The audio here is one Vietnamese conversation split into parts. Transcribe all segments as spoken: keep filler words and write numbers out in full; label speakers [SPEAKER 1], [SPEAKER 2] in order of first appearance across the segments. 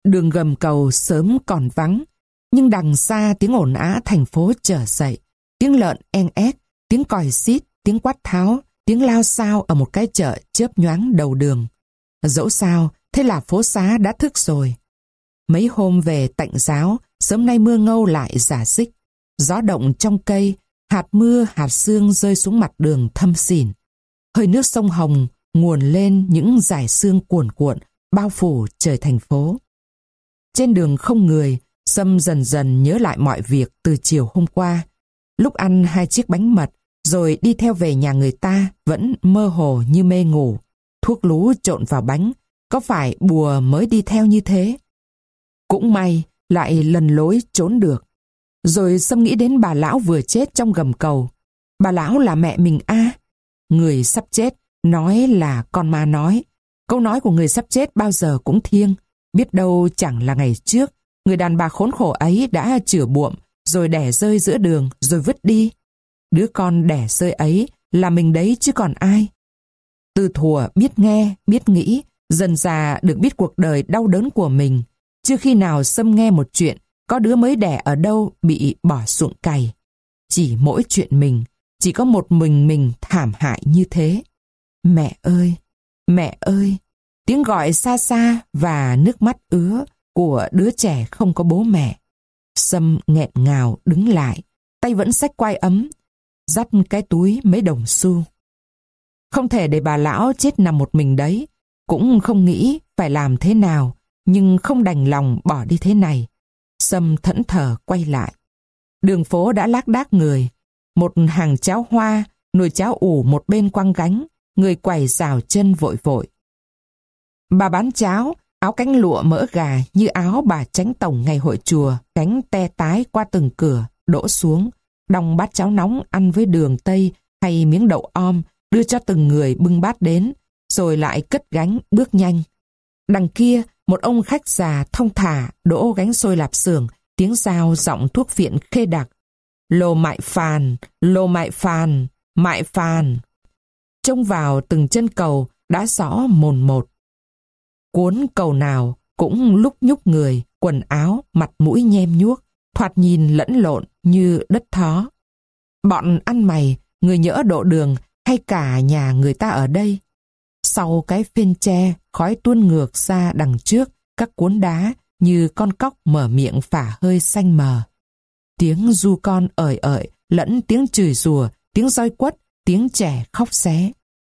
[SPEAKER 1] Đường gầm cầu sớm còn vắng, nhưng đằng xa tiếng ồn ào thành phố trở dậy. Tiếng lợn en ét, tiếng còi xít, tiếng quát tháo, tiếng lao xao ở một cái chợ chớp nhoáng đầu đường. Dẫu sao, thế là phố xá đã thức rồi. Mấy hôm về tạnh giáo, sớm nay mưa ngâu lại rả rích. Gió động trong cây, hạt mưa hạt sương rơi xuống mặt đường thâm xỉn. Hơi nước sông Hồng nguồn lên những dải sương cuồn cuộn, bao phủ trời thành phố. Trên đường không người, Sâm dần dần nhớ lại mọi việc từ chiều hôm qua. Lúc ăn hai chiếc bánh mật, rồi đi theo về nhà người ta vẫn mơ hồ như mê ngủ. Thuốc lú trộn vào bánh, có phải bùa mới đi theo như thế? Cũng may, lại lần lối trốn được. Rồi Sâm nghĩ đến bà lão vừa chết trong gầm cầu. Bà lão là mẹ mình a à? Người sắp chết, nói là con ma nói. Câu nói của người sắp chết bao giờ cũng thiêng. Biết đâu chẳng là ngày trước, người đàn bà khốn khổ ấy đã chửa buộm, rồi đẻ rơi giữa đường, rồi vứt đi. Đứa con đẻ rơi ấy là mình đấy chứ còn ai. Từ thuở biết nghe, biết nghĩ, dần già được biết cuộc đời đau đớn của mình. Chưa khi nào Sâm nghe một chuyện có đứa mới đẻ ở đâu bị bỏ ruộng cày. Chỉ mỗi chuyện mình, chỉ có một mình mình thảm hại như thế. Mẹ ơi, mẹ ơi, tiếng gọi xa xa và nước mắt ứa của đứa trẻ không có bố mẹ. Sâm nghẹn ngào đứng lại, tay vẫn xách quai ấm, dắt cái túi mấy đồng xu. Không thể để bà lão chết nằm một mình đấy, cũng không nghĩ phải làm thế nào, nhưng không đành lòng bỏ đi thế này. Sâm thẫn thờ quay lại. Đường phố đã lác đác người. Một hàng cháo hoa, nồi cháo ủ một bên quăng gánh, người quầy rào chân vội vội. Bà bán cháo, áo cánh lụa mỡ gà như áo bà chánh tổng ngày hội chùa, cánh te tái qua từng cửa, đổ xuống, đong bát cháo nóng ăn với đường tây hay miếng đậu om, đưa cho từng người bưng bát đến, rồi lại cất gánh bước nhanh. Đằng kia, một ông khách già thong thả đỗ gánh xôi lạp xưởng, tiếng dao giọng thuốc viện khê đặc. Lô mại phàn, lô mại phàn, mại phàn. Trông vào từng chân cầu đã rõ mồn một. Cuốn cầu nào cũng lúc nhúc người, quần áo, mặt mũi nhem nhuốc, thoạt nhìn lẫn lộn như đất thó. Bọn ăn mày, người nhỡ độ đường hay cả nhà người ta ở đây. Sau cái phên tre, khói tuôn ngược ra đằng trước, các cuốn đá như con cóc mở miệng phả hơi xanh mờ. Tiếng ru con ởi ởi, lẫn tiếng chửi rủa, tiếng roi quất, tiếng trẻ khóc xé.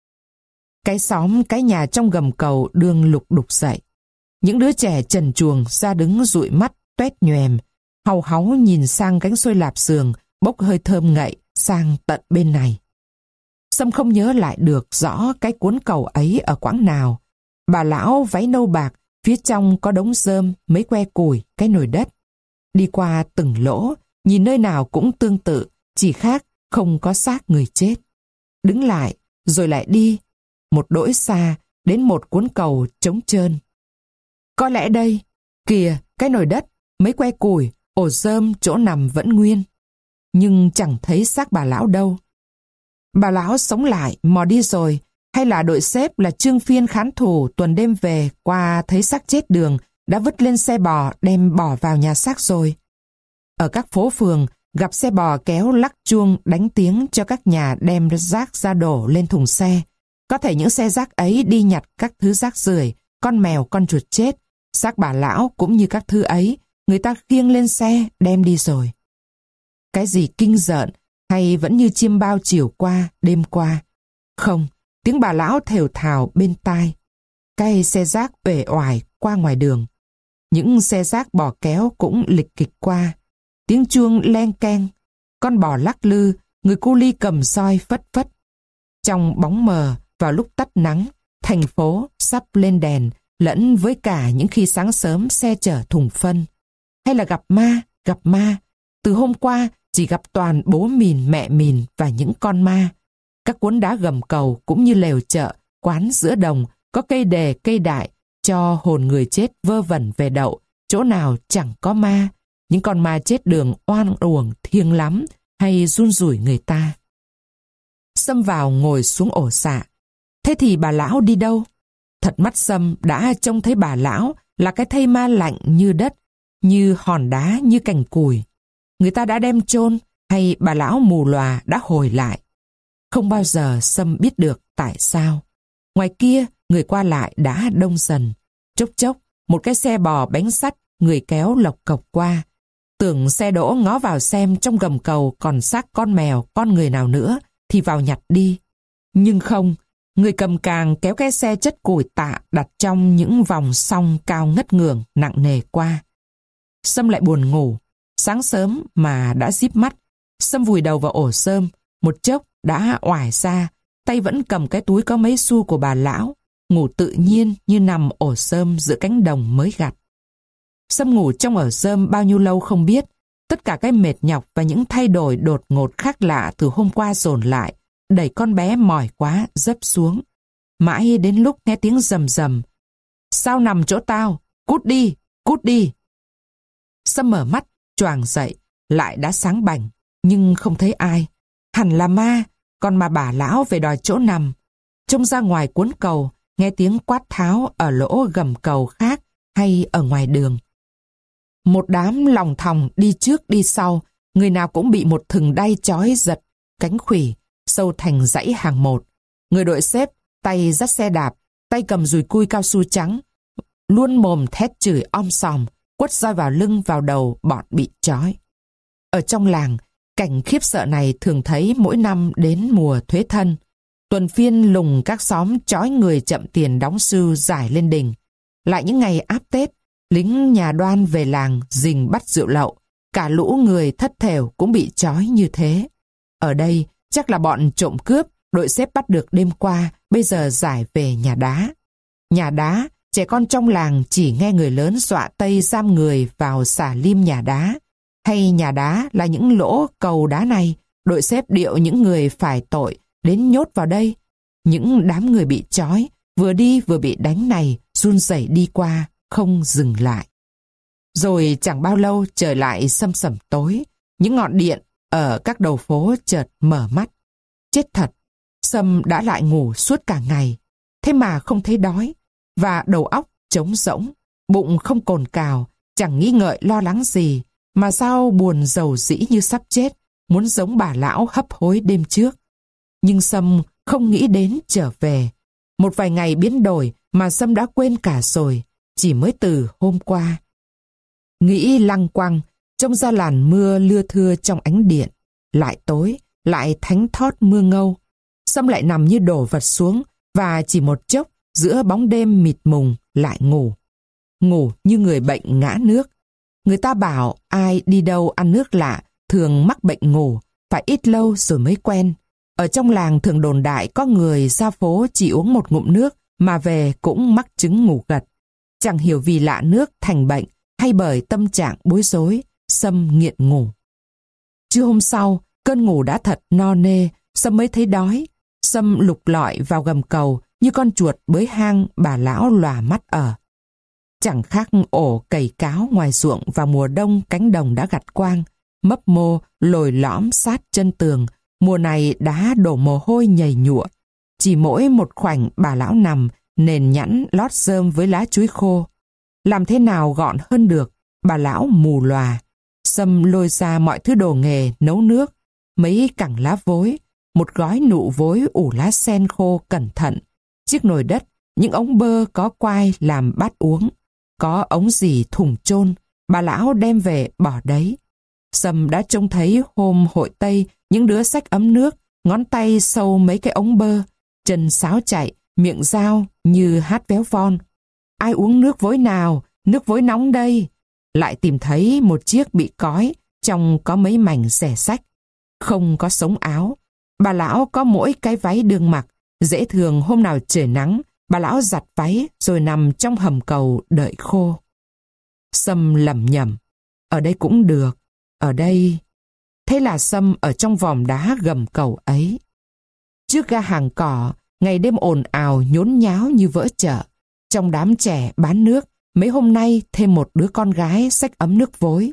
[SPEAKER 1] Cái xóm, cái nhà trong gầm cầu đương lục đục dậy. Những đứa trẻ trần truồng ra đứng dụi mắt, toét nhoèm, hàu háu nhìn sang gánh xôi lạp xưởng, bốc hơi thơm ngậy sang tận bên này. Sâm không nhớ lại được rõ cái cuốn cầu ấy ở quãng nào. Bà lão váy nâu bạc, phía trong có đống rơm, mấy que củi, cái nồi đất. Đi qua từng lỗ, nhìn nơi nào cũng tương tự, chỉ khác không có xác người chết. Đứng lại, rồi lại đi, một đỗi xa, đến một cuốn cầu trống trơn. Có lẽ đây, kìa, cái nồi đất, mấy que củi, ổ rơm chỗ nằm vẫn nguyên. Nhưng chẳng thấy xác bà lão đâu. Bà lão sống lại, mò đi rồi, hay là đội xếp là Trương Phiên khán thủ tuần đêm về qua thấy xác chết đường, đã vứt lên xe bò đem bỏ vào nhà xác rồi. Ở các phố phường, gặp xe bò kéo lắc chuông đánh tiếng cho các nhà đem rác ra đổ lên thùng xe. Có thể những xe rác ấy đi nhặt các thứ rác rưởi, con mèo, con chuột chết, xác bà lão cũng như các thứ ấy, người ta khiêng lên xe đem đi rồi. Cái gì kinh rợn hay vẫn như chiêm bao chiều qua, đêm qua? Không, tiếng bà lão thều thào bên tai. Cái xe rác uể oải qua ngoài đường. Những xe rác bò kéo cũng lịch kịch qua. Tiếng chuông len keng, con bò lắc lư, người cu li cầm soi phất phất. Trong bóng mờ, vào lúc tắt nắng, thành phố sắp lên đèn, lẫn với cả những khi sáng sớm xe chở thùng phân. Hay là gặp ma, gặp ma. Từ hôm qua chỉ gặp toàn bố mìn, mẹ mìn và những con ma. Các cuốn đá gầm cầu cũng như lều chợ, quán giữa đồng, có cây đề, cây đại, cho hồn người chết vơ vẩn về đậu, chỗ nào chẳng có ma. Những con ma chết đường oan uổng thiêng lắm, hay run rủi người ta. Sâm vào ngồi xuống ổ xạ. Thế thì bà lão đi đâu? Thật mắt Sâm đã trông thấy bà lão là cái thây ma lạnh như đất, như hòn đá, như cành cùi. Người ta đã đem chôn hay bà lão mù lòa đã hồi lại. Không bao giờ Sâm biết được tại sao. Ngoài kia, người qua lại đã đông dần. Chốc chốc, một cái xe bò bánh sắt, người kéo lộc cộc qua. Tưởng xe đỗ ngó vào xem trong gầm cầu còn xác con mèo, con người nào nữa, thì vào nhặt đi. Nhưng không, người cầm càng kéo cái xe chất củi tạ đặt trong những vòng song cao ngất ngường, nặng nề qua. Sâm lại buồn ngủ. Sáng sớm mà đã díp mắt. Sâm vùi đầu vào ổ xơm, một chốc đã oải ra, tay vẫn cầm cái túi có mấy xu của bà lão, ngủ tự nhiên như nằm ổ xơm giữa cánh đồng mới gặt. Sâm ngủ trong ổ xơm bao nhiêu lâu không biết, tất cả cái mệt nhọc và những thay đổi đột ngột khác lạ từ hôm qua dồn lại, đẩy con bé mỏi quá dấp xuống. Mãi đến lúc nghe tiếng rầm rầm, sao nằm chỗ tao, cút đi, cút đi. Sâm mở mắt, choàng dậy, lại đã sáng bảnh, nhưng không thấy ai. Hẳn là ma, còn mà bà lão về đòi chỗ nằm. Trông ra ngoài cuốn cầu, nghe tiếng quát tháo ở lỗ gầm cầu khác hay ở ngoài đường. Một đám lòng thòng đi trước đi sau, người nào cũng bị một thừng đay trói giật, cánh khuỷu, sâu thành dãy hàng một. Người đội xếp, tay dắt xe đạp, tay cầm dùi cui cao su trắng, luôn mồm thét chửi om sòm, quất roi vào lưng vào đầu bọn bị trói. Ở trong làng, cảnh khiếp sợ này thường thấy mỗi năm đến mùa thuế thân. Tuần phiên lùng các xóm trói người chậm tiền đóng sưu giải lên đình. Lại những ngày áp Tết, lính nhà Đoan về làng rình bắt rượu lậu, cả lũ người thất thểu cũng bị trói như thế. Ở đây chắc là bọn trộm cướp đội xếp bắt được đêm qua, bây giờ giải về nhà đá. Nhà đá, trẻ con trong làng chỉ nghe người lớn dọa tây giam người vào xả lim nhà đá. Hay nhà đá là những lỗ cầu đá này, đội xếp điệu những người phải tội đến nhốt vào đây. Những đám người bị trói, vừa đi vừa bị đánh này, run rẩy đi qua, không dừng lại. Rồi chẳng bao lâu trời lại sâm sẩm tối, những ngọn điện ở các đầu phố chợt mở mắt. Chết thật, Sâm đã lại ngủ suốt cả ngày, thế mà không thấy đói, và đầu óc trống rỗng, bụng không cồn cào, chẳng nghĩ ngợi lo lắng gì, mà sao buồn rầu rĩ như sắp chết, muốn giống bà lão hấp hối đêm trước. Nhưng Sâm không nghĩ đến trở về. Một vài ngày biến đổi mà Sâm đã quên cả rồi, chỉ mới từ hôm qua. Nghĩ lăng quăng, trông ra làn mưa lưa thưa trong ánh điện. Lại tối, lại thánh thót mưa ngâu. Sâm lại nằm như đổ vật xuống, và chỉ một chốc, giữa bóng đêm mịt mùng, lại ngủ. Ngủ như người bệnh ngã nước. Người ta bảo ai đi đâu ăn nước lạ, thường mắc bệnh ngủ, phải ít lâu rồi mới quen. Ở trong làng thường đồn đại có người ra phố chỉ uống một ngụm nước, mà về cũng mắc chứng ngủ gật. Chẳng hiểu vì lạ nước thành bệnh, hay bởi tâm trạng bối rối, Sâm nghiện ngủ. Trưa hôm sau, cơn ngủ đã thật no nê, Sâm mới thấy đói. Sâm lục lọi vào gầm cầu như con chuột bới hang bà lão lòa mắt ở. Chẳng khác ổ cày cáo ngoài ruộng vào mùa đông cánh đồng đã gặt quang, mấp mô lồi lõm sát chân tường, mùa này đá đổ mồ hôi nhầy nhụa. Chỉ mỗi một khoảnh bà lão nằm, nền nhẵn lót rơm với lá chuối khô. Làm thế nào gọn hơn được, bà lão mù lòa. Sâm lôi ra mọi thứ đồ nghề nấu nước, mấy cẳng lá vối, một gói nụ vối ủ lá sen khô cẩn thận, chiếc nồi đất, những ống bơ có quai làm bát uống, có ống gì thùng chôn, bà lão đem về bỏ đấy. Sâm đã trông thấy hôm hội Tây những đứa xách ấm nước, ngón tay sâu mấy cái ống bơ, chân sáo chạy, miệng dao như hát véo von. Ai uống nước vối nào, nước vối nóng đây. Lại tìm thấy một chiếc bị cói, trong có mấy mảnh xẻ xách. Không có sống áo. Bà lão có mỗi cái váy đương mặc. Dễ thường hôm nào trời nắng, bà lão giặt váy rồi nằm trong hầm cầu đợi khô. Sâm lẩm nhẩm, ở đây cũng được, ở đây. Thế là Sâm ở trong vòm đá gầm cầu ấy. Trước ga hàng cỏ, ngày đêm ồn ào nhốn nháo như vỡ chợ. Trong đám trẻ bán nước, mấy hôm nay thêm một đứa con gái xách ấm nước vối.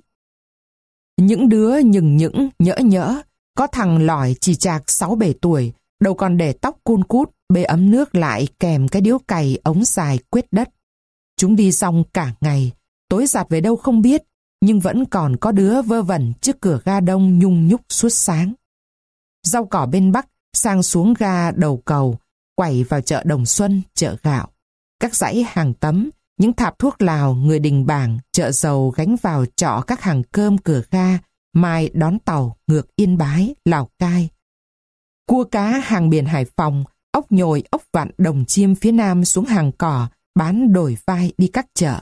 [SPEAKER 1] Những đứa nhừng những, nhỡ nhỡ, có thằng lỏi chỉ chạc sáu bảy tuổi, đầu còn để tóc cun cút, bê ấm nước lại kèm cái điếu cày ống dài quét đất. Chúng đi xong cả ngày, tối giặt về đâu không biết, nhưng vẫn còn có đứa vơ vẩn trước cửa ga đông nhung nhúc suốt sáng. Rau cỏ bên Bắc sang xuống ga đầu cầu, quẩy vào chợ Đồng Xuân, chợ gạo. Các dãy hàng tấm, những thạp thuốc lào, người Đình Bảng, chợ dầu gánh vào trọ các hàng cơm cửa ga, mai đón tàu ngược Yên Bái, Lào Cai. Cua cá hàng biển Hải Phòng, ốc nhồi, ốc vặn Đồng Chiêm phía Nam xuống hàng cỏ, bán đổi vai đi các chợ.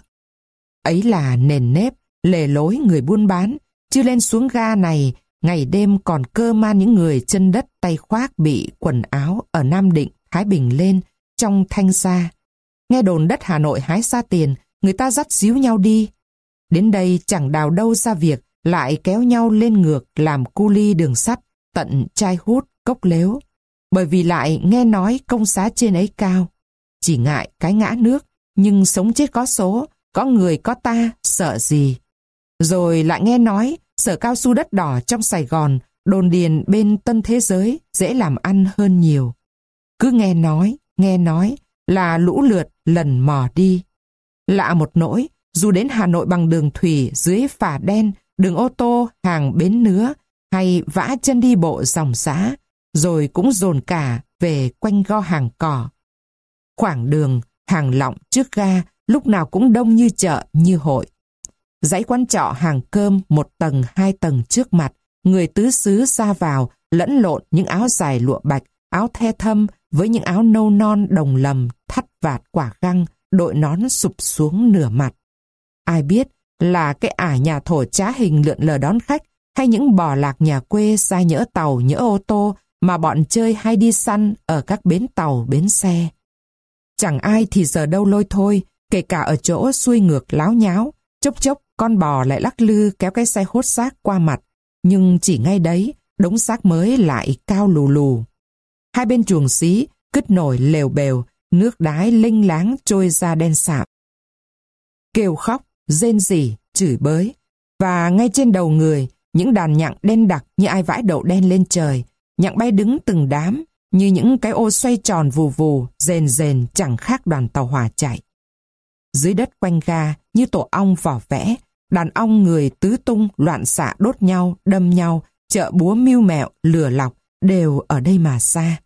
[SPEAKER 1] Ấy là nền nếp, lề lối người buôn bán, chứ lên xuống ga này, ngày đêm còn cơ man những người chân đất tay khoác bị quần áo ở Nam Định, Thái Bình lên, trong thanh xa. Nghe đồn đất Hà Nội hái xa tiền, người ta dắt díu nhau đi. Đến đây chẳng đào đâu ra việc, lại kéo nhau lên ngược làm cu li đường sắt, tận chai hút, cốc lếu. Bởi vì lại nghe nói công giá trên ấy cao. Chỉ ngại cái ngã nước, nhưng sống chết có số, có người có ta, sợ gì. Rồi lại nghe nói, sở cao su đất đỏ trong Sài Gòn, đồn điền bên Tân Thế Giới, dễ làm ăn hơn nhiều. Cứ nghe nói, nghe nói, là lũ lượt lần mò đi. Lạ một nỗi, dù đến Hà Nội bằng đường thủy dưới phà đen, đường ô tô hàng bến nứa, hay vã chân đi bộ dòng xã, rồi cũng dồn cả về quanh go hàng cỏ. Khoảng đường, hàng lọng trước ga, lúc nào cũng đông như chợ, như hội. Dãy quán trọ hàng cơm một tầng hai tầng trước mặt, người tứ xứ ra vào, lẫn lộn những áo dài lụa bạch, áo the thâm với những áo nâu non đồng lầm, thắt vạt quả găng, đội nón sụp xuống nửa mặt. Ai biết là cái ả nhà thổ trá hình lượn lờ đón khách, hay những bò lạc nhà quê ra nhỡ tàu nhỡ ô tô mà bọn chơi hay đi săn ở các bến tàu bến xe. Chẳng ai thì giờ đâu lôi thôi, kể cả ở chỗ xuôi ngược láo nháo, chốc chốc con bò lại lắc lư kéo cái xe hốt xác qua mặt, nhưng chỉ ngay đấy, đống xác mới lại cao lù lù. Hai bên chuồng xí, cứt nổi lều bèo, nước đái lênh láng trôi ra đen sạm. Kêu khóc, rên rỉ, chửi bới, và ngay trên đầu người, những đàn nhặng đen đặc như ai vãi đậu đen lên trời, nhặng bay đứng từng đám, như những cái ô xoay tròn vù vù, rền rền chẳng khác đoàn tàu hỏa chạy. Dưới đất quanh ga, như tổ ong vỏ vẽ, đàn ong người tứ tung loạn xạ đốt nhau, đâm nhau, chợ búa mưu mẹo, lừa lọc, đều ở đây mà xa.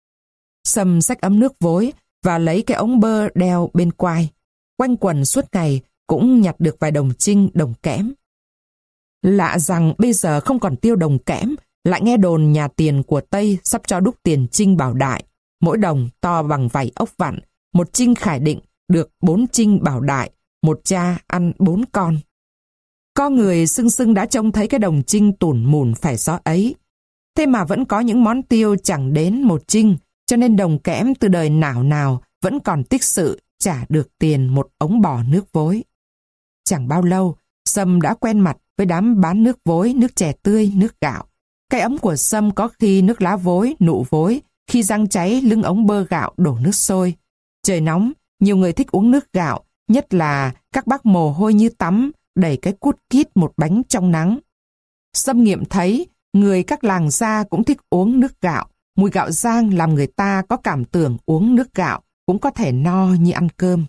[SPEAKER 1] Sâm xách ấm nước vối và lấy cái ống bơ đeo bên quai. Quanh quần suốt ngày cũng nhặt được vài đồng trinh, đồng kẽm. Lạ rằng bây giờ không còn tiêu đồng kẽm, lại nghe đồn nhà tiền của Tây sắp cho đúc tiền trinh Bảo Đại. Mỗi đồng to bằng vảy ốc vặn, một trinh Khải Định được bốn trinh Bảo Đại, một cha ăn bốn con. Có người sưng sưng đã trông thấy cái đồng trinh tủn mủn phải gió ấy. Thế mà vẫn có những món tiêu chẳng đến một trinh, cho nên đồng kẽm từ đời nào nào vẫn còn tích sự trả được tiền một ống bò nước vối. Chẳng bao lâu, Sâm đã quen mặt với đám bán nước vối, nước chè tươi, nước gạo. Cái ấm của Sâm có khi nước lá vối, nụ vối, khi rang cháy lưng ống bơ gạo đổ nước sôi. Trời nóng, nhiều người thích uống nước gạo, nhất là các bác mồ hôi như tắm, đẩy cái cút kít một bánh trong nắng. Sâm nghiệm thấy, người các làng gia cũng thích uống nước gạo. Mùi gạo rang làm người ta có cảm tưởng uống nước gạo cũng có thể no như ăn cơm.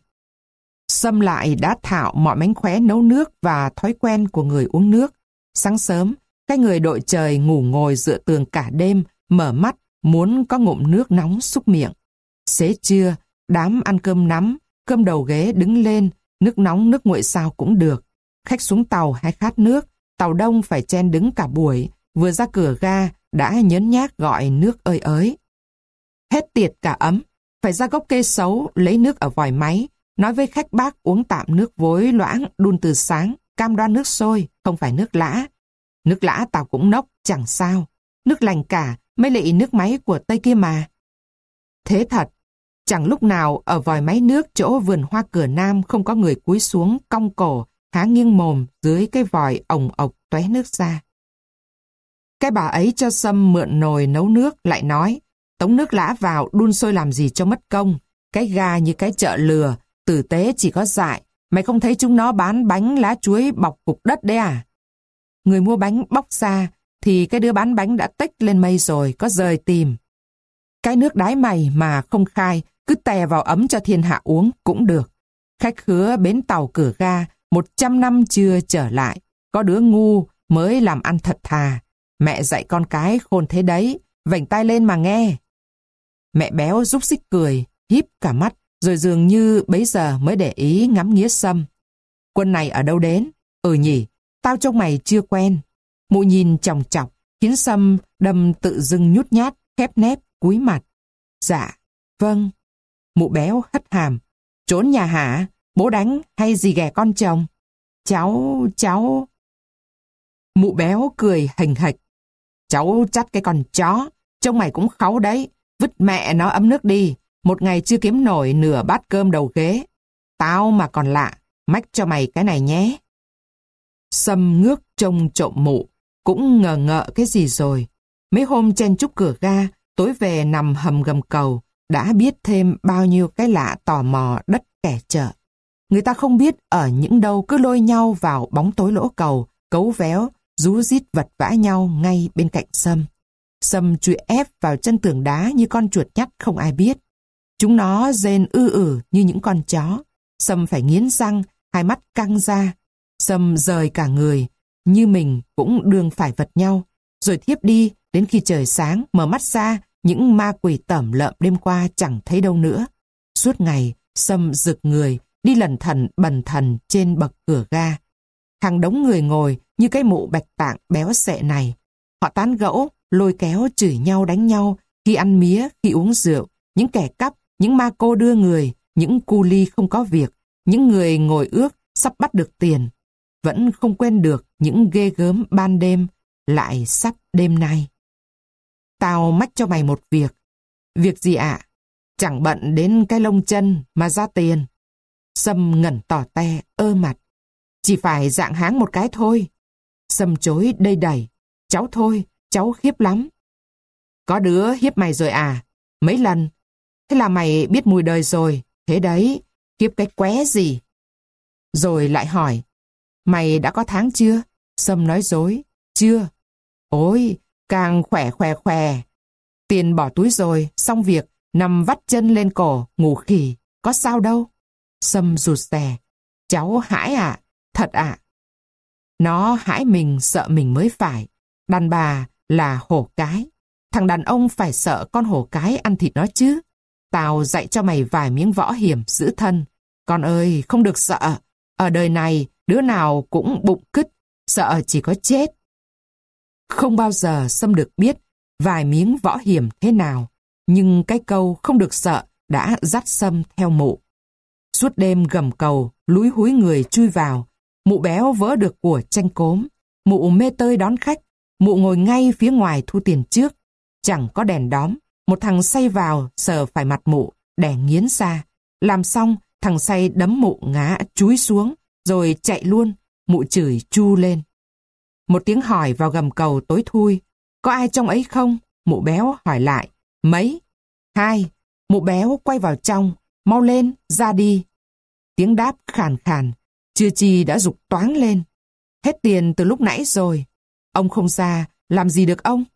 [SPEAKER 1] Sâm lại đã thạo mọi mánh khóe nấu nước và thói quen của người uống nước. Sáng sớm, cái người đội trời ngủ ngồi dựa tường cả đêm, mở mắt, muốn có ngụm nước nóng xúc miệng. Xế trưa, đám ăn cơm nắm, cơm đầu ghế đứng lên, nước nóng nước nguội sao cũng được. Khách xuống tàu hay khát nước, tàu đông phải chen đứng cả buổi, vừa ra cửa ga đã nhớn nhác gọi nước ơi ới. Hết tiệt cả ấm, phải ra gốc cây xấu lấy nước ở vòi máy, nói với khách bác uống tạm nước vối loãng đun từ sáng, cam đoan nước sôi, không phải nước lã. Nước lã tao cũng nốc, chẳng sao. Nước lành cả, mấy lị nước máy của Tây kia mà. Thế thật, chẳng lúc nào ở vòi máy nước chỗ vườn hoa cửa Nam không có người cúi xuống cong cổ, há nghiêng mồm dưới cái vòi ồng ộc tóe nước ra. Cái bà ấy cho Sâm mượn nồi nấu nước lại nói, tống nước lã vào đun sôi làm gì cho mất công. Cái ga như cái chợ lừa, tử tế chỉ có dại. Mày không thấy chúng nó bán bánh lá chuối bọc cục đất đấy à? Người mua bánh bóc ra, thì cái đứa bán bánh đã tích lên mây rồi, có rời tìm. Cái nước đái mày mà không khai, cứ tè vào ấm cho thiên hạ uống cũng được. Khách khứa bến tàu Cửa Ga một trăm năm chưa trở lại. Có đứa ngu mới làm ăn thật thà. Mẹ dạy con cái khôn thế đấy, vểnh tai lên mà nghe. Mẹ béo rúc xích cười, híp cả mắt, rồi dường như bấy giờ mới để ý ngắm nghía Sâm. Quân này ở đâu đến? Ừ nhỉ, tao trông mày chưa quen. Mụ nhìn chòng chọc, khiến Sâm đâm tự dưng nhút nhát, khép nép, cúi mặt. Dạ, vâng. Mụ béo hất hàm. Trốn nhà hả? Bố đánh hay gì ghẻ con chồng? Cháu, cháu... Mụ béo cười hình hạch. Cháu chắt cái con chó, trông mày cũng kháu đấy. Vứt mẹ nó ấm nước đi, một ngày chưa kiếm nổi nửa bát cơm đầu ghế. Tao mà còn lạ, mách cho mày cái này nhé. Sâm ngước trông trộm mụ, cũng ngờ ngợ cái gì rồi. Mấy hôm chen chúc Cửa Ga, tối về nằm hầm gầm cầu, đã biết thêm bao nhiêu cái lạ tò mò đất kẻ chợ. Người ta không biết ở những đâu cứ lôi nhau vào bóng tối lỗ cầu, cấu véo, rú rít vật vã nhau ngay bên cạnh Sâm. Sâm chui ép vào chân tường đá như con chuột nhắt không ai biết. Chúng nó rên ư ử như những con chó. Sâm phải nghiến răng, hai mắt căng ra. Sâm rời cả người, như mình cũng đương phải vật nhau. Rồi thiếp đi, đến khi trời sáng, mở mắt ra, những ma quỷ tởm lợm đêm qua chẳng thấy đâu nữa. Suốt ngày, Sâm rực người, đi lần thần bần thần trên bậc Cửa Ga. Hàng đống người ngồi như cái mụ bạch tạng béo xệ này. Họ tán gẫu, lôi kéo chửi nhau đánh nhau, khi ăn mía, khi uống rượu, những kẻ cắp, những ma cô đưa người, những cu ly không có việc, những người ngồi ước sắp bắt được tiền. Vẫn không quên được những ghê gớm ban đêm, lại sắp đêm nay. Tao mách cho mày một việc. Việc gì ạ? Chẳng bận đến cái lông chân mà ra tiền. Sâm ngẩn tỏ te, ơ mặt. Chỉ phải dạng háng một cái thôi. Sâm chối đầy đẩy. Cháu thôi, cháu khiếp lắm. Có đứa hiếp mày rồi à? Mấy lần? Thế là mày biết mùi đời rồi. Thế đấy, khiếp cái qué gì? Rồi lại hỏi. Mày đã có tháng chưa? Sâm nói dối. Chưa. Ôi, càng khỏe khỏe khỏe. Tiền bỏ túi rồi, xong việc, nằm vắt chân lên cổ, ngủ khỉ. Có sao đâu? Sâm rụt rè. Cháu hãi ạ? Thật ạ? Nó hãi mình, sợ mình mới phải. Đàn bà là hổ cái. Thằng đàn ông phải sợ con hổ cái ăn thịt nó chứ. Tao dạy cho mày vài miếng võ hiểm giữ thân. Con ơi, không được sợ. Ở đời này, đứa nào cũng bụng cứt, sợ chỉ có chết. Không bao giờ Sâm được biết vài miếng võ hiểm thế nào. Nhưng cái câu không được sợ đã dắt Sâm theo mụ. Suốt đêm gầm cầu, lúi húi người chui vào. Mụ béo vớ được của tranh cốm. Mụ mê tơi đón khách. Mụ ngồi ngay phía ngoài thu tiền trước. Chẳng có đèn đóm. Một thằng say vào sờ phải mặt mụ, đè nghiến ra. Làm xong, thằng say đấm mụ ngã chúi xuống, rồi chạy luôn. Mụ chửi chu lên. Một tiếng hỏi vào gầm cầu tối thui. Có ai trong ấy không? Mụ béo hỏi lại. Mấy? Hai. Mụ béo quay vào trong. Mau lên, ra đi. Tiếng đáp khàn khàn. Chưa chi đã giục toáng lên. Hết tiền từ lúc nãy rồi. Ông không ra, làm gì được ông?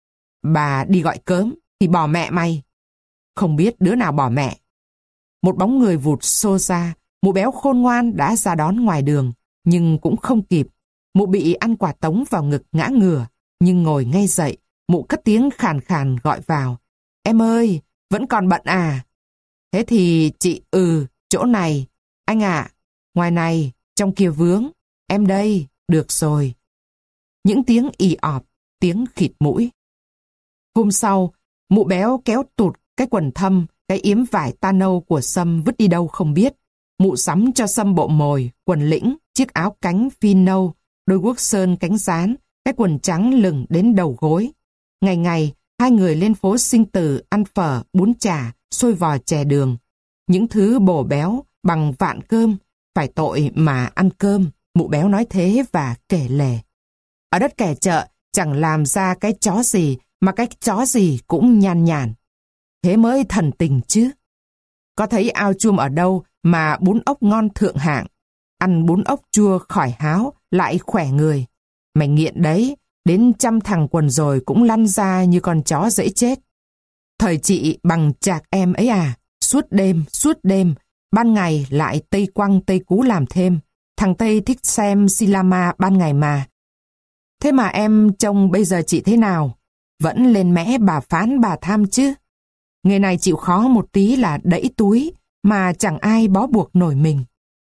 [SPEAKER 1] Bà đi gọi cớm, thì bỏ mẹ mày. Không biết đứa nào bỏ mẹ. Một bóng người vụt xô ra. Mụ béo khôn ngoan đã ra đón ngoài đường. Nhưng cũng không kịp. Mụ bị ăn quả tống vào ngực ngã ngửa. Nhưng ngồi ngay dậy. Mụ cất tiếng khàn khàn gọi vào. Em ơi, vẫn còn bận à? Thế thì chị ừ, chỗ này. Anh ạ, ngoài này, trong kia vướng. Em đây, được rồi. Những tiếng ì ọp, tiếng khịt mũi. Hôm sau, mụ béo kéo tụt cái quần thâm, cái yếm vải ta nâu của Sâm vứt đi đâu không biết. Mụ sắm cho Sâm bộ mồi, quần lĩnh, chiếc áo cánh phi nâu, đôi guốc sơn cánh rán, cái quần trắng lửng đến đầu gối. Ngày ngày, hai người lên phố Sinh Tử ăn phở, bún chả, xôi vò chè đường. Những thứ bổ béo bằng vạn cơm, phải tội mà ăn cơm, mụ béo nói thế và kể lể. Ở đất kẻ chợ chẳng làm ra cái chó gì mà cái chó gì cũng nhan nhản. Thế mới thần tình chứ. Có thấy ao chuông ở đâu mà bún ốc ngon thượng hạng. Ăn bún ốc chua khỏi háo lại khỏe người. Mày nghiện đấy, đến trăm thằng quần rồi cũng lăn ra như con chó dễ chết. Thời chị bằng chạc em ấy à, suốt đêm, suốt đêm, Ban ngày lại Tây quăng Tây cú làm thêm. Thằng Tây thích xem Silama ban ngày mà. Thế mà em trông bây giờ chị thế nào? Vẫn lên mẽ bà phán bà tham chứ? Nghề này chịu khó một tí là đẫy túi, mà chẳng ai bó buộc nổi mình.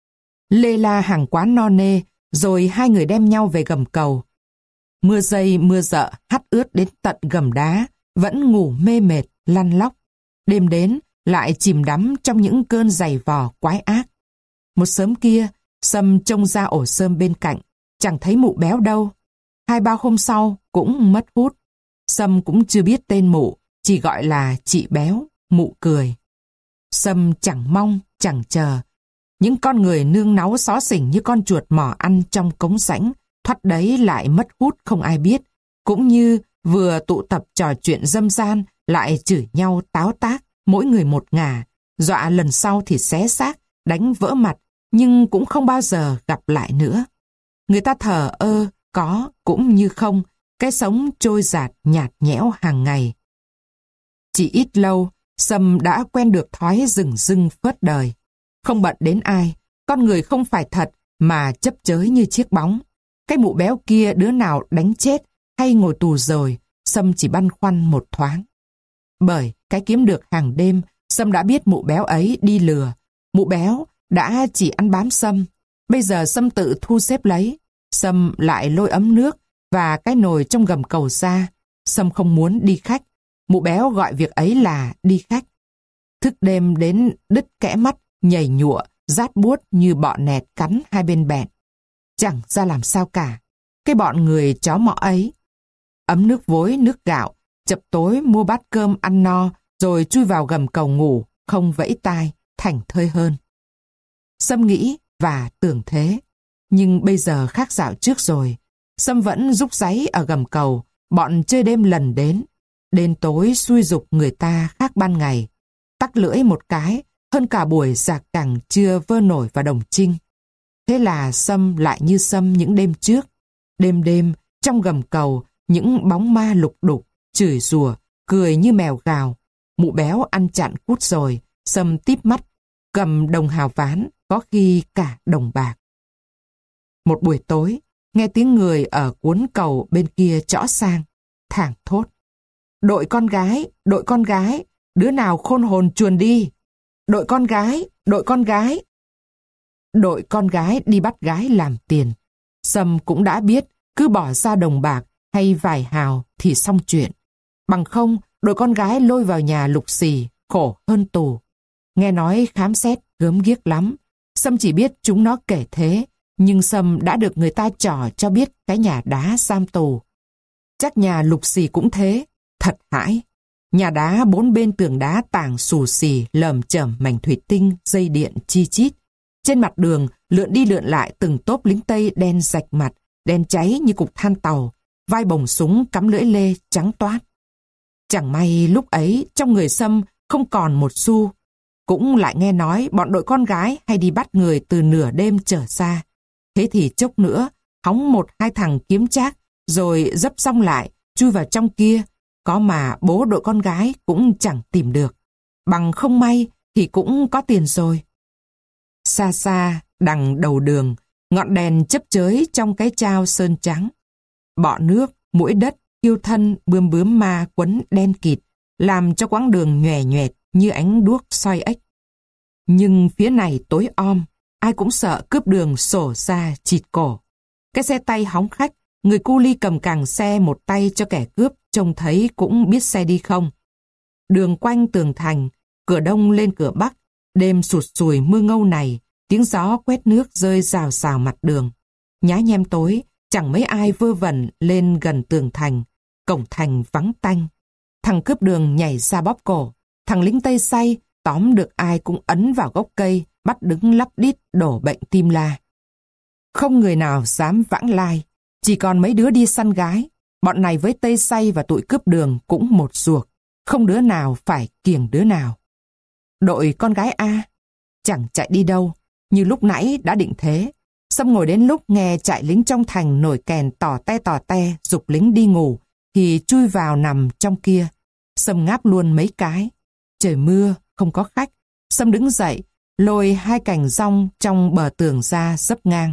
[SPEAKER 1] Lê la hàng quán no nê, rồi hai người đem nhau về gầm cầu. Mưa dây mưa dợ hắt ướt đến tận gầm đá, vẫn ngủ mê mệt, lăn lóc. Đêm đến, lại chìm đắm trong những cơn giày vò quái ác. Một sớm kia, Sâm trông ra ổ sơm bên cạnh, chẳng thấy mụ béo đâu. Hai ba hôm sau cũng mất hút. Sâm cũng chưa biết tên mụ, chỉ gọi là chị béo, mụ cười. Sâm chẳng mong, chẳng chờ. Những con người nương náu xó xỉnh như con chuột mỏ ăn trong cống rãnh, thoát đấy lại mất hút không ai biết. Cũng như vừa tụ tập trò chuyện dâm gian, lại chửi nhau táo tác, mỗi người một ngả, dọa lần sau thì xé xác, đánh vỡ mặt, nhưng cũng không bao giờ gặp lại nữa. Người ta thờ ơ, có cũng như không, cái sống trôi dạt nhạt nhẽo hàng ngày. Chỉ ít lâu, Sâm đã quen được thói rừng rưng phớt đời. Không bận đến ai, con người không phải thật mà chấp chới như chiếc bóng. Cái mụ béo kia đứa nào đánh chết hay ngồi tù rồi, Sâm chỉ băn khoăn một thoáng. Bởi cái kiếm được hàng đêm, Sâm đã biết mụ béo ấy đi lừa. Mụ béo đã chỉ ăn bám Sâm. Bây giờ Sâm tự thu xếp lấy. Sâm lại lôi ấm nước và cái nồi trong gầm cầu ra. Sâm không muốn đi khách. Mụ béo gọi việc ấy là đi khách. Thức đêm đến đứt kẽ mắt, nhầy nhụa, rát buốt như bọ nẹt cắn hai bên bẹn. Chẳng ra làm sao cả. Cái bọn người chó mọ ấy. Ấm nước vối, nước gạo, chập tối mua bát cơm ăn no, rồi chui vào gầm cầu ngủ, không vẫy tai, thảnh thơi hơn. Sâm nghĩ và tưởng thế. Nhưng bây giờ khác dạo trước rồi. Sâm vẫn rúc ráy ở gầm cầu, bọn chơi đêm lần đến. Đêm tối xui dục người ta khác ban ngày. Tắc lưỡi một cái, hơn cả buổi giạc cẳng chưa vơ nổi vào đồng trinh. Thế là Sâm lại như Sâm những đêm trước. Đêm đêm, trong gầm cầu, những bóng ma lục đục, chửi rủa, cười như mèo gào. Mụ béo ăn chặn cút rồi, Sâm típ mắt, cầm đồng hào ván, có khi cả đồng bạc. Một buổi tối, nghe tiếng người ở cuốn cầu bên kia trõ sang, thảng thốt. Đội con gái, đội con gái, đứa nào khôn hồn chuồn đi. Đội con gái, đội con gái. Đội con gái đi bắt gái làm tiền. Sâm cũng đã biết, cứ bỏ ra đồng bạc hay vài hào thì xong chuyện. Bằng không, đội con gái lôi vào nhà lục xì, khổ hơn tù. Nghe nói khám xét gớm ghiếc lắm. Sâm chỉ biết chúng nó kể thế, nhưng Sâm đã được người ta trò cho biết cái nhà đá giam tù. Chắc nhà lục xì cũng thế, thật hãi. Nhà đá bốn bên tường đá tảng xù xì, lởm chởm mảnh thủy tinh, dây điện chi chít. Trên mặt đường, lượn đi lượn lại từng tốp lính Tây đen rạch mặt, đen cháy như cục than tàu, vai bồng súng cắm lưỡi lê trắng toát. Chẳng may lúc ấy trong người Sâm không còn một xu. Cũng lại nghe nói bọn đội con gái hay đi bắt người từ nửa đêm trở ra. Thế thì chốc nữa, hóng một hai thằng kiếm trác, rồi dấp xong lại, chui vào trong kia. Có mà bố đội con gái cũng chẳng tìm được. Bằng không may thì cũng có tiền rồi. Xa xa, đằng đầu đường, ngọn đèn chớp chới trong cái chao sơn trắng. Bọ nước, muỗi đất, yêu thân, bươm bướm ma quấn đen kịt, làm cho quãng đường nhòe nhòe như ánh đuốc soi ếch. Nhưng phía này tối om, ai cũng sợ cướp đường sổ ra chịt cổ. Cái xe tay hóng khách, người cu li cầm càng xe một tay cho kẻ cướp, trông thấy cũng biết xe đi không. Đường quanh tường thành, cửa đông lên cửa bắc, đêm sụt sùi mưa ngâu này, tiếng gió quét nước rơi rào rào mặt đường. Nhá nhem tối, chẳng mấy ai vơ vẩn lên gần tường thành, cổng thành vắng tanh. Thằng cướp đường nhảy ra bóp cổ, thằng lính Tây say, tóm được ai cũng ấn vào gốc cây, bắt đứng lắp đít đổ bệnh tim la. Không người nào dám vãng lai, chỉ còn mấy đứa đi săn gái. Bọn này với Tây say và tụi cướp đường cũng một ruột, không đứa nào phải kiềng đứa nào. Đội con gái A chẳng chạy đi đâu, như lúc nãy đã định thế. Sâm ngồi đến lúc nghe trại lính trong thành nổi kèn tỏ te tỏ te giục lính đi ngủ, thì chui vào nằm trong kia. Sâm ngáp luôn mấy cái. Trời mưa, không có khách. Sâm đứng dậy, lôi hai cành rong trong bờ tường ra dấp ngang.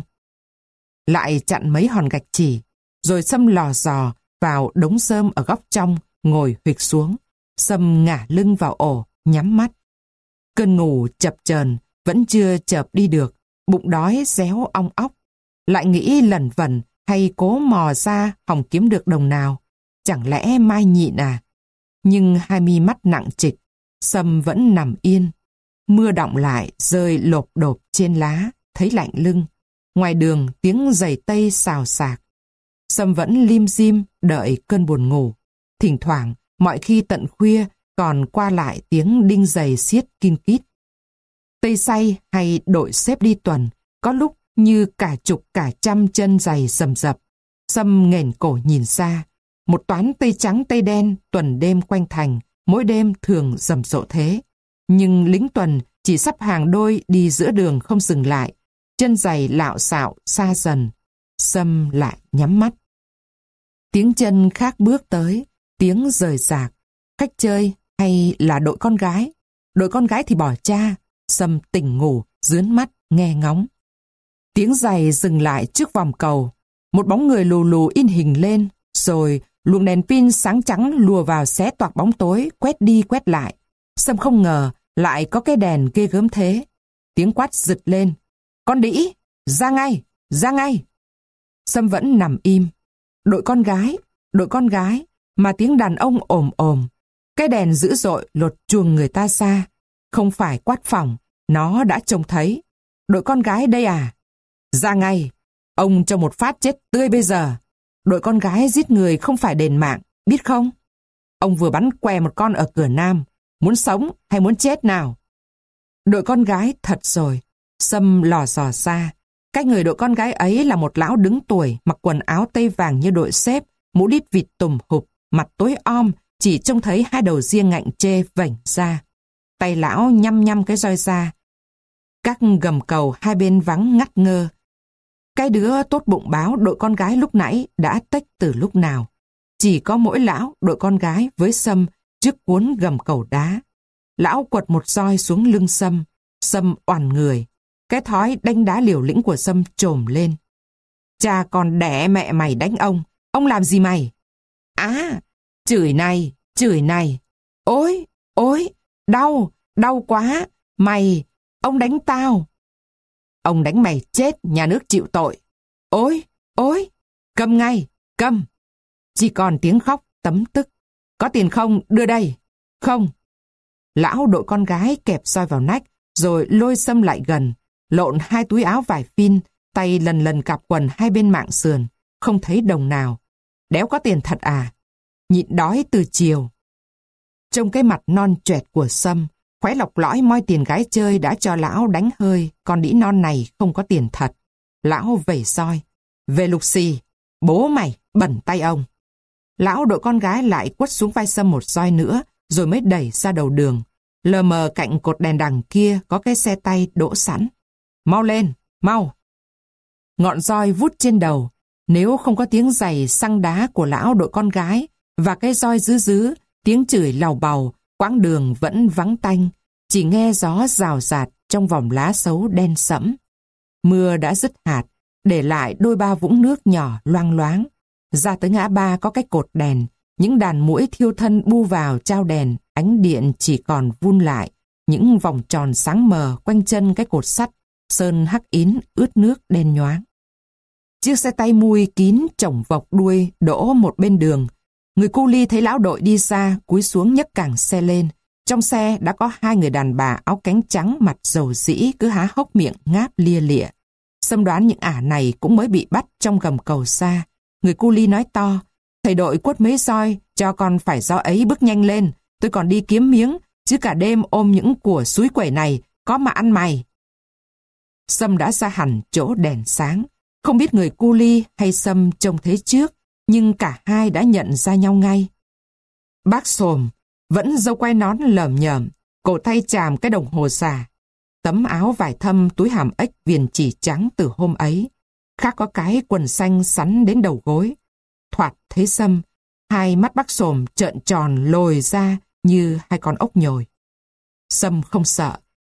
[SPEAKER 1] Lại chặn mấy hòn gạch chỉ, rồi Sâm lò dò vào đống rơm ở góc trong, ngồi huỵch xuống. Sâm ngả lưng vào ổ, nhắm mắt. Cơn ngủ chập chờn vẫn chưa chợp đi được, bụng đói réo ong óc. Lại nghĩ lẩn vẩn hay cố mò ra hòng kiếm được đồng nào. Chẳng lẽ mai nhịn à? Nhưng hai mi mắt nặng trịch, Sâm vẫn nằm yên. Mưa đọng lại rơi lộp độp trên lá, thấy lạnh lưng. Ngoài đường tiếng giày tây xào xạc. Sâm vẫn lim dim đợi cơn buồn ngủ. Thỉnh thoảng, mọi khi tận khuya còn qua lại tiếng đinh giày xiết kin kít. Tây say hay đội xếp đi tuần, có lúc như cả chục cả trăm chân giày rầm rập. Sâm nghển cổ nhìn xa, một toán tây trắng tây đen tuần đêm quanh thành, mỗi đêm thường rầm rộ thế. Nhưng lính tuần chỉ sắp hàng đôi đi giữa đường không dừng lại, chân giày lạo xạo xa dần. Sâm lại nhắm mắt. Tiếng chân khác bước tới, tiếng rời rạc, khách chơi hay là đội con gái. Đội con gái thì bỏ cha. Sâm tỉnh ngủ, dướn mắt, nghe ngóng. Tiếng giày dừng lại trước vòng cầu. Một bóng người lù lù in hình lên, rồi luồng đèn pin sáng trắng lùa vào xé toạc bóng tối, quét đi quét lại. Sâm không ngờ lại có cái đèn ghê gớm thế. Tiếng quát rực lên. Con đĩ, ra ngay, ra ngay. Sâm vẫn nằm im. Đội con gái, đội con gái, mà tiếng đàn ông ồm ồm. Cái đèn dữ dội lột chuồng người ta xa. Không phải quát phòng, nó đã trông thấy. Đội con gái đây à? Ra ngay, ông cho một phát chết tươi bây giờ. Đội con gái giết người không phải đền mạng, biết không? Ông vừa bắn què một con ở cửa Nam. Muốn sống hay muốn chết nào? Đội con gái thật rồi. Sâm lò dò xa. Cái người đội con gái ấy là một lão đứng tuổi, mặc quần áo tây vàng như đội xếp, mũ đít vịt tùm hụp, mặt tối om, chỉ trông thấy hai đầu ria ngạnh chê vảnh ra. Tay lão nhăm nhăm cái roi ra. Các gầm cầu hai bên vắng ngắt ngơ. Cái đứa tốt bụng báo đội con gái lúc nãy đã tách từ lúc nào. Chỉ có mỗi lão đội con gái với Sâm trước cuốn gầm cầu đá. Lão quật một roi xuống lưng Sâm. Sâm oằn người. Cái thói đánh đá liều lĩnh của Sâm trồm lên. Cha còn đẻ mẹ mày đánh ông. Ông làm gì mày? Á, chửi này, chửi này. Ôi, ôi, đau, đau quá. Mày, ông đánh tao. Ông đánh mày chết, nhà nước chịu tội. Ôi, ôi, câm ngay, câm. Chỉ còn tiếng khóc tấm tức. Có tiền không, đưa đây. Không. Lão đội con gái kẹp roi vào nách, rồi lôi Sâm lại gần, lộn hai túi áo vải phin, tay lần lần cặp quần hai bên mạng sườn, không thấy đồng nào. Đéo có tiền thật à? Nhịn đói từ chiều. Trông cái mặt non choẹt của Sâm, khóe lọc lõi moi tiền gái chơi đã cho lão đánh hơi, con đĩ non này không có tiền thật. Lão vẩy roi. Về lục xì, bố mày, bẩn tay ông. Lão đội con gái lại quất xuống vai Sâm một roi nữa, rồi mới đẩy ra đầu đường. Lờ mờ cạnh cột đèn đằng kia có cái xe tay đỗ sẵn. Mau lên, mau. Ngọn roi vút trên đầu. Nếu không có tiếng giày xăng đá của lão đội con gái và cái roi dứ dứ, tiếng chửi làu bàu, quãng đường vẫn vắng tanh, chỉ nghe gió rào rạt trong vòng lá xấu đen sẫm. Mưa đã dứt hạt, để lại đôi ba vũng nước nhỏ loang loáng. Ra tới ngã ba có cái cột đèn, những đàn muỗi thiêu thân bu vào trao đèn, ánh điện chỉ còn vun lại, những vòng tròn sáng mờ quanh chân cái cột sắt, sơn hắc ín ướt nước đen nhoáng. Chiếc xe tay mui kín chổng vọc đuôi đỗ một bên đường. Người cu li thấy lão đội đi xa, cúi xuống nhấc cẳng xe lên. Trong xe đã có hai người đàn bà áo cánh trắng mặt dầu dĩ cứ há hốc miệng ngáp lia lịa. Sâm đoán những ả này cũng mới bị bắt trong gầm cầu xa. Người cu li nói to, thầy đội quất mấy roi, cho con phải do ấy bước nhanh lên, tôi còn đi kiếm miếng, chứ cả đêm ôm những của súi quẩy này, có mà ăn mày. Sâm đã ra hẳn chỗ đèn sáng, không biết người cu li hay Sâm trông thấy trước, nhưng cả hai đã nhận ra nhau ngay. Bác xồm, vẫn râu quai nón lởm nhởm, cổ tay chàm cái đồng hồ xà, tấm áo vải thâm túi hàm ếch viền chỉ trắng từ hôm ấy, khác có cái quần xanh sắn đến đầu gối. Thoạt thấy Sâm, hai mắt bác xồm trợn tròn lồi ra như hai con ốc nhồi. Sâm không sợ,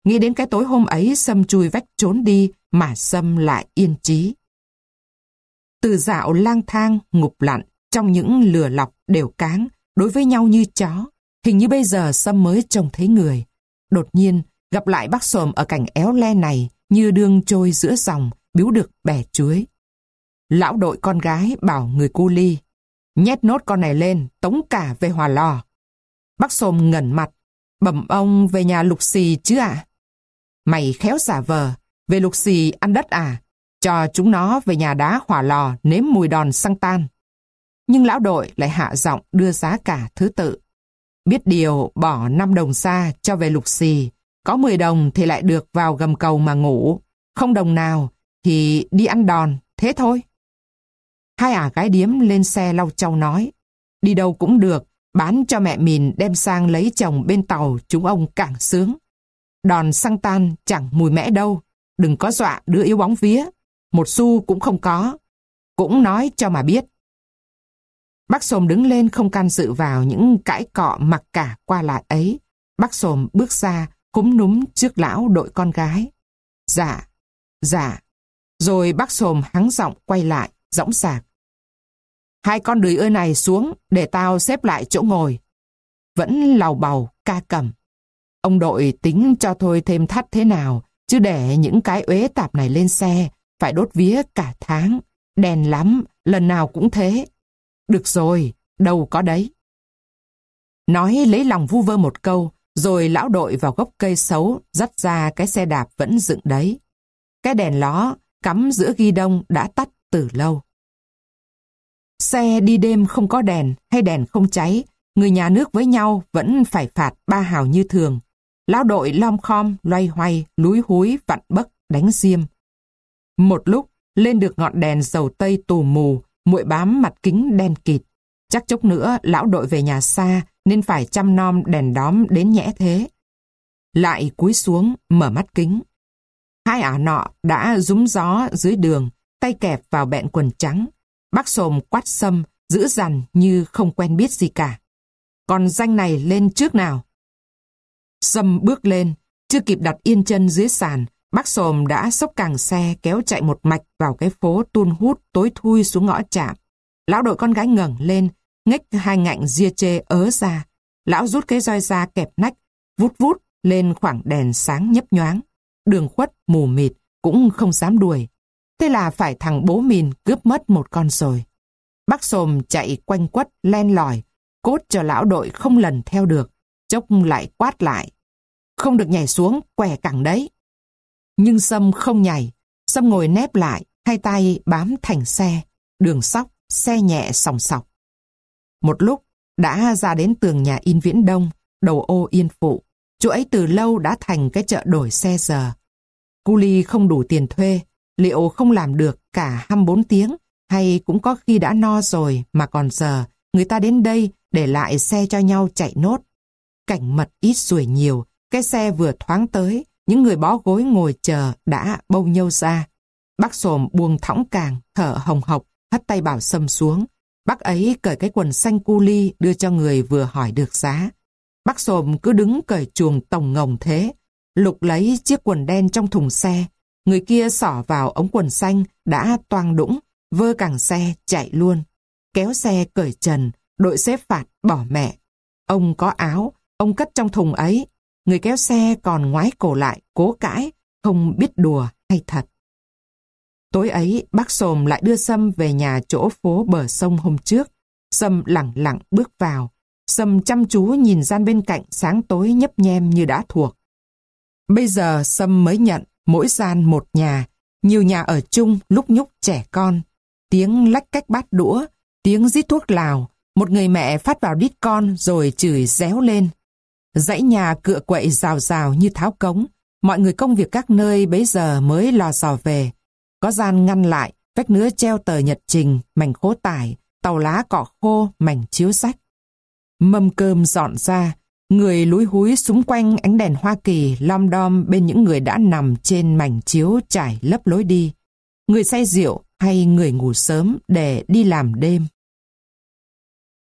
[SPEAKER 1] Nghĩ đến cái tối hôm ấy Sâm chui vách trốn đi mà Sâm lại yên trí. Từ dạo lang thang, ngục lặn, trong những lừa lọc đều cáng, đối với nhau như chó, hình như bây giờ Sâm mới trông thấy người. Đột nhiên, gặp lại bác Xồm ở cảnh éo le này, như đương trôi giữa dòng, biếu được bè chuối. Lão đội con gái bảo người cu li, nhét nốt con này lên, tống cả về Hòa Lò. Bác Xồm ngẩn mặt, bẩm ông về nhà Lục Xì chứ ạ? À? Mày khéo giả vờ, về Lục Xì ăn đất à? Cho chúng nó về nhà đá Hòa Lò nếm mùi đòn xăng tan. Nhưng lão đội lại hạ giọng đưa giá cả thứ tự. Biết điều bỏ năm đồng xa cho về Lục Xì, có mười đồng thì lại được vào gầm cầu mà ngủ, không đồng nào thì đi ăn đòn, thế thôi. Hai ả gái điếm lên xe lau chau nói, đi đâu cũng được, bán cho mẹ mìn đem sang lấy chồng bên tàu chúng ông càng sướng. Đòn xăng tan chẳng mùi mẽ đâu, đừng có dọa đứa yếu bóng vía, một xu cũng không có, cũng nói cho mà biết. Bác Xồm đứng lên không can dự vào những cãi cọ mặc cả qua lại ấy. Bác Xồm bước ra, cúm núm trước lão đội con gái. Dạ, dạ. Rồi bác Xồm hắng giọng quay lại, dõng dạc. Hai con đười ơi này xuống, để tao xếp lại chỗ ngồi. Vẫn làu bầu, ca cầm. Ông đội tính cho thôi thêm thắt thế nào, chứ để những cái uế tạp này lên xe, phải đốt vía cả tháng. Đèn lắm, lần nào cũng thế. Được rồi, đâu có đấy. Nói lấy lòng vu vơ một câu, rồi lão đội vào gốc cây xấu, dắt ra cái xe đạp vẫn dựng đấy. Cái đèn ló cắm giữa ghi đông đã tắt từ lâu. Xe đi đêm không có đèn hay đèn không cháy, người nhà nước với nhau vẫn phải phạt ba hào như thường. Lão đội lom khom, loay hoay, lúi húi, vặn bấc, đánh diêm. Một lúc, lên được ngọn đèn dầu tây tù mù, muội bám mặt kính đen kịt. Chắc chốc nữa lão đội về nhà xa nên phải chăm nom đèn đóm đến nhẽ thế. Lại cúi xuống, mở mắt kính. Hai ả nọ đã rúm gió dưới đường, tay kẹp vào bẹn quần trắng. Bác Xồm quát Sâm, dữ dằn như không quen biết gì cả. Còn danh này lên trước nào. Sâm bước lên, chưa kịp đặt yên chân dưới sàn, bác Xồm đã xốc càng xe kéo chạy một mạch vào cái phố tun hút tối thui xuống ngõ trạm. Lão đội con gái ngẩng lên, ngách hai ngạnh ria chê ớ ra. Lão rút cái roi ra kẹp nách, vút vút lên khoảng đèn sáng nhấp nhoáng. Đường khuất mù mịt, cũng không dám đuổi. Thế là phải thằng bố mìn cướp mất một con rồi. Bác Xồm chạy quanh quất len lỏi, cốt cho lão đội không lần theo được. Chốc lại quát lại. Không được nhảy xuống, què cẳng đấy. Nhưng Sâm không nhảy. Sâm ngồi nép lại, hai tay bám thành xe. Đường sóc, xe nhẹ sòng sọc. Một lúc, đã ra đến tường nhà in Viễn Đông, đầu ô Yên Phụ. Chỗ ấy từ lâu đã thành cái chợ đổi xe giờ. Cu li không đủ tiền thuê, liệu không làm được cả hai mươi bốn tiếng, hay cũng có khi đã no rồi mà còn giờ, người ta đến đây để lại xe cho nhau chạy nốt. Cảnh mật ít ruồi nhiều, cái xe vừa thoáng tới, những người bó gối ngồi chờ đã bâu nhâu ra. Bác Xồm buông thõng càng, thở hồng hộc, hất tay bảo Sâm xuống. Bác ấy cởi cái quần xanh cu li đưa cho người vừa hỏi được giá. Bác Xồm cứ đứng cởi chuồng tồng ngồng thế, lục lấy chiếc quần đen trong thùng xe. Người kia xỏ vào ống quần xanh đã toang đũng, vơ cẳng xe chạy luôn. Kéo xe cởi trần, đội xếp phạt bỏ mẹ. Ông có áo, ông cất trong thùng ấy. Người kéo xe còn ngoái cổ lại, cố cãi, không biết đùa hay thật. Tối ấy, bác Xồm lại đưa Sâm về nhà chỗ phố bờ sông hôm trước. Sâm lẳng lặng bước vào. Sâm chăm chú nhìn gian bên cạnh sáng tối nhấp nhem như đã thuộc. Bây giờ Sâm mới nhận mỗi gian một nhà, nhiều nhà ở chung lúc nhúc trẻ con. Tiếng lách cách bát đũa, tiếng rít thuốc lào, một người mẹ phát vào đít con rồi chửi réo lên. Dãy nhà cựa quậy rào rào như tháo cống, mọi người công việc các nơi bấy giờ mới lò dò về. Có gian ngăn lại, vách nứa treo tờ nhật trình, mảnh khố tải, tàu lá cỏ khô, mảnh chiếu sách. Mâm cơm dọn ra, người lúi húi xung quanh ánh đèn Hoa Kỳ lom đom bên những người đã nằm trên mảnh chiếu trải lấp lối đi. Người say rượu hay người ngủ sớm để đi làm đêm.